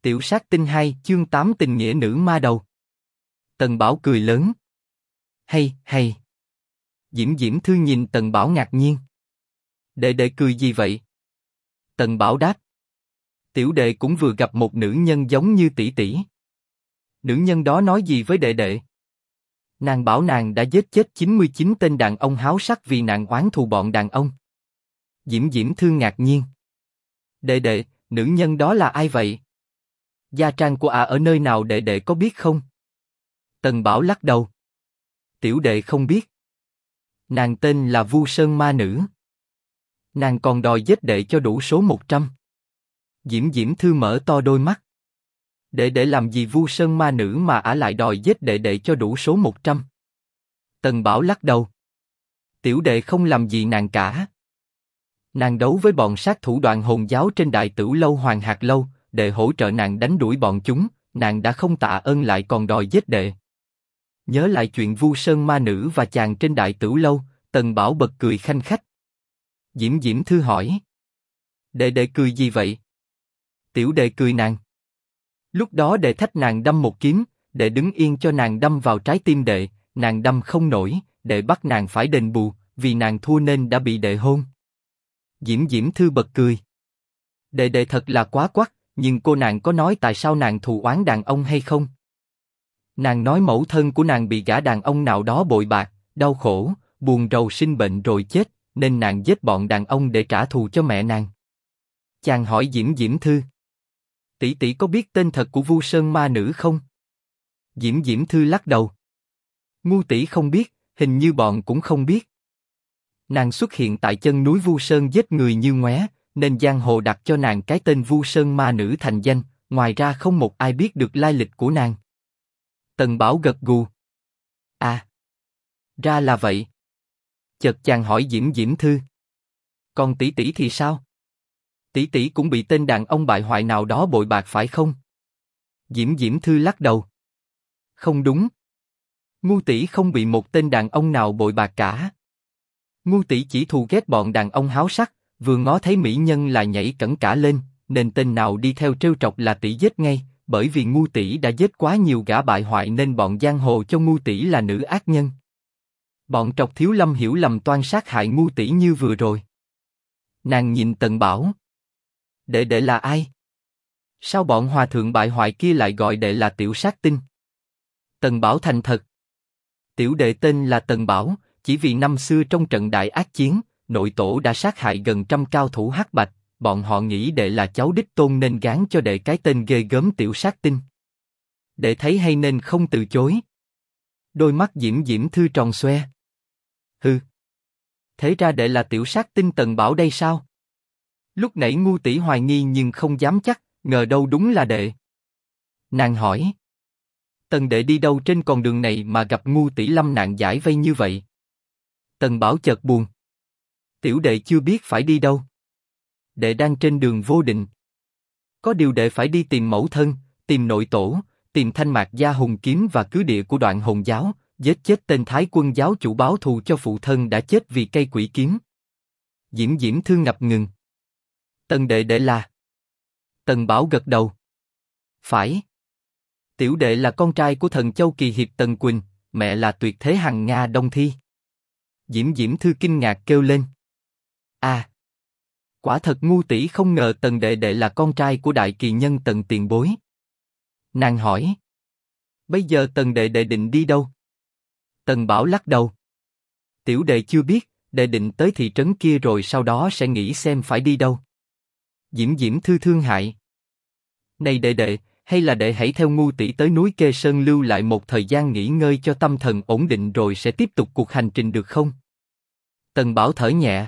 Tiểu sát tinh 2 chương 8 tình nghĩa nữ ma đầu. Tần Bảo cười lớn. Hay. Diễm Diễm Thư nhìn Tần Bảo ngạc nhiên. Đệ đệ cười gì vậy? Tần Bảo đáp. Tiểu đệ cũng vừa gặp một nữ nhân giống như tỷ tỷ. Nữ nhân đó nói gì với đệ đệ? Nàng bảo nàng đã giết chết 99 tên đàn ông háo sắc vì nàng oán thù bọn đàn ông. Diễm Diễm Thư ngạc nhiên. Đệ đệ, nữ nhân đó là ai vậy? Gia trang của ở nơi nào đệ đệ có biết không? Tần Bảo lắc đầu. Tiểu đệ không biết. Nàng tên là Vu Sơn Ma Nữ. Nàng còn đòi giết đệ cho đủ số 100. Diễm Diễm Thư mở to đôi mắt. Đệ đệ làm gì Vu Sơn Ma Nữ mà ả lại đòi giết đệ đệ cho đủ số 100? Tần Bảo lắc đầu. Tiểu đệ không làm gì nàng cả. Nàng đấu với bọn sát thủ Đoạn Hồn giáo trên Đại Tửu Lâu Hoàng Hạt Lâu, đệ hỗ trợ nàng đánh đuổi bọn chúng, nàng đã không tạ ơn lại còn đòi giết đệ. Nhớ lại chuyện Vu Sơn Ma Nữ và chàng trên Đại Tửu Lâu, Tần Bảo bật cười khanh khách. Diễm Diễm Thư hỏi. Đệ đệ cười gì vậy? Tiểu đệ cười nàng. Lúc đó đệ thách nàng đâm một kiếm, đệ đứng yên cho nàng đâm vào trái tim đệ, nàng đâm không nổi, đệ bắt nàng phải đền bù, vì nàng thua nên đã bị đệ hôn. Diễm Diễm Thư bật cười. Đệ đệ thật là quá quắt, nhưng cô nàng có nói tại sao nàng thù oán đàn ông hay không? Nàng nói mẫu thân của nàng bị gã đàn ông nào đó bội bạc, đau khổ, buồn rầu sinh bệnh rồi chết, nên nàng giết bọn đàn ông để trả thù cho mẹ nàng. Chàng hỏi Diễm Diễm Thư. Tỷ tỷ có biết tên thật của Vu Sơn Ma Nữ không? Diễm Diễm Thư lắc đầu. Ngu tỷ không biết, hình như bọn cũng không biết. Nàng xuất hiện tại chân núi Vu Sơn giết người như ngoé, nên giang hồ đặt cho nàng cái tên Vu Sơn Ma Nữ thành danh, ngoài ra không một ai biết được lai lịch của nàng. Tần Bảo gật gù. À, ra là vậy. Chợt chàng hỏi Diễm Diễm Thư. Còn tỷ tỷ thì sao? Tỷ tỷ cũng bị tên đàn ông bại hoại nào đó bội bạc phải không? Diễm Diễm Thư lắc đầu. Không đúng. Ngu tỷ không bị một tên đàn ông nào bội bạc cả. Ngu tỷ chỉ thù ghét bọn đàn ông háo sắc, vừa ngó thấy mỹ nhân là nhảy cẫng cả lên, nên tên nào đi theo trêu chọc là tỷ giết ngay. Bởi vì ngu tỷ đã giết quá nhiều gã bại hoại nên bọn giang hồ cho ngu tỷ là nữ ác nhân. Bọn Trọc Thiếu Lâm hiểu lầm toan sát hại ngu tỷ như vừa rồi. Nàng nhìn Tần Bảo. Đệ đệ là ai? Sao bọn hòa thượng bại hoại kia lại gọi đệ là tiểu sát tinh? Tần Bảo thành thật. Tiểu đệ tên là Tần Bảo, chỉ vì năm xưa trong trận đại ác chiến, nội tổ đã sát hại gần 100 cao thủ hắc bạch. Bọn họ nghĩ đệ là cháu đích tôn nên gán cho đệ cái tên ghê gớm tiểu sát tinh. Đệ thấy hay nên không từ chối. Đôi mắt Diễm Diễm Thư tròn xoe. Hừ. Thế ra đệ là tiểu sát tinh Tần Bảo đây sao? Lúc nãy ngu tỷ hoài nghi nhưng không dám chắc, ngờ đâu đúng là đệ. Nàng hỏi. Tần đệ đi đâu trên con đường này mà gặp ngu tỷ lâm nạn giải vây như vậy? Tần Bảo chợt buồn. Tiểu đệ chưa biết phải đi đâu. Đệ đang trên đường vô định. Có điều đệ phải đi tìm mẫu thân, tìm nội tổ, tìm Thanh Mạc Gia hùng kiếm và cứ địa của Đoạn Hồn giáo, giết chết tên Thái Quân giáo chủ báo thù cho phụ thân đã chết vì cây quỷ kiếm. Diễm Diễm Thư ngập ngừng. Tần đệ đệ là? Tần Bảo gật đầu. Phải. Tiểu đệ là con trai của thần châu kỳ hiệp Tần Quỳnh, mẹ là tuyệt thế hằng Nga Đông Thi. Diễm Diễm Thư kinh ngạc kêu lên. À. Quả thật ngu tỷ không ngờ Tần đệ đệ là con trai của đại kỳ nhân Tần tiền bối. Nàng hỏi. Bây giờ Tần đệ đệ định đi đâu? Tần Bảo lắc đầu. Tiểu đệ chưa biết, đệ định tới thị trấn kia rồi sau đó sẽ nghĩ xem phải đi đâu. Diễm Diễm Thư thương hại. Này đệ đệ, hay là đệ hãy theo ngu tỷ tới núi Kê Sơn lưu lại một thời gian nghỉ ngơi cho tâm thần ổn định rồi sẽ tiếp tục cuộc hành trình được không? Tần Bảo thở nhẹ.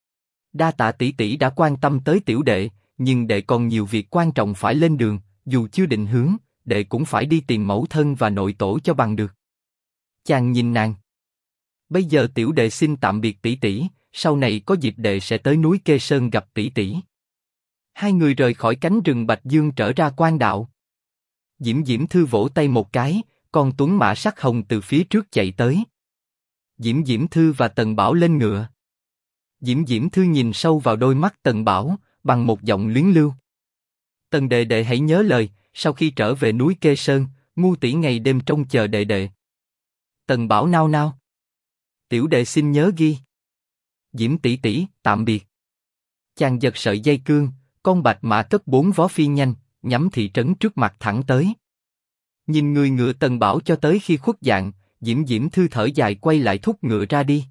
Đa tạ tỷ tỷ đã quan tâm tới tiểu đệ, nhưng đệ còn nhiều việc quan trọng phải lên đường, dù chưa định hướng, đệ cũng phải đi tìm mẫu thân và nội tổ cho bằng được. Chàng nhìn nàng. Bây giờ tiểu đệ xin tạm biệt tỷ tỷ, sau này có dịp đệ sẽ tới núi Kê Sơn gặp tỷ tỷ. Hai người rời khỏi cánh rừng Bạch Dương trở ra quan đạo. Diễm Diễm Thư vỗ tay một cái, con tuấn mã sắc hồng từ phía trước chạy tới. Diễm Diễm Thư và Tần Bảo lên ngựa. Diễm Diễm Thư nhìn sâu vào đôi mắt Tần Bảo, bằng một giọng luyến lưu. Tần đệ đệ hãy nhớ lời, sau khi trở về núi Kê Sơn, Ngu tỷ ngày đêm trông chờ đệ đệ. Tần Bảo nao nao. Tiểu đệ xin nhớ ghi. Diễm tỷ tỷ, tạm biệt. Chàng giật sợi dây cương, con bạch mã cất 4 vó phi nhanh, nhắm thị trấn trước mặt thẳng tới. Nhìn người ngựa Tần Bảo cho tới khi khuất dạng, Diễm Diễm Thư thở dài quay lại thúc ngựa ra đi.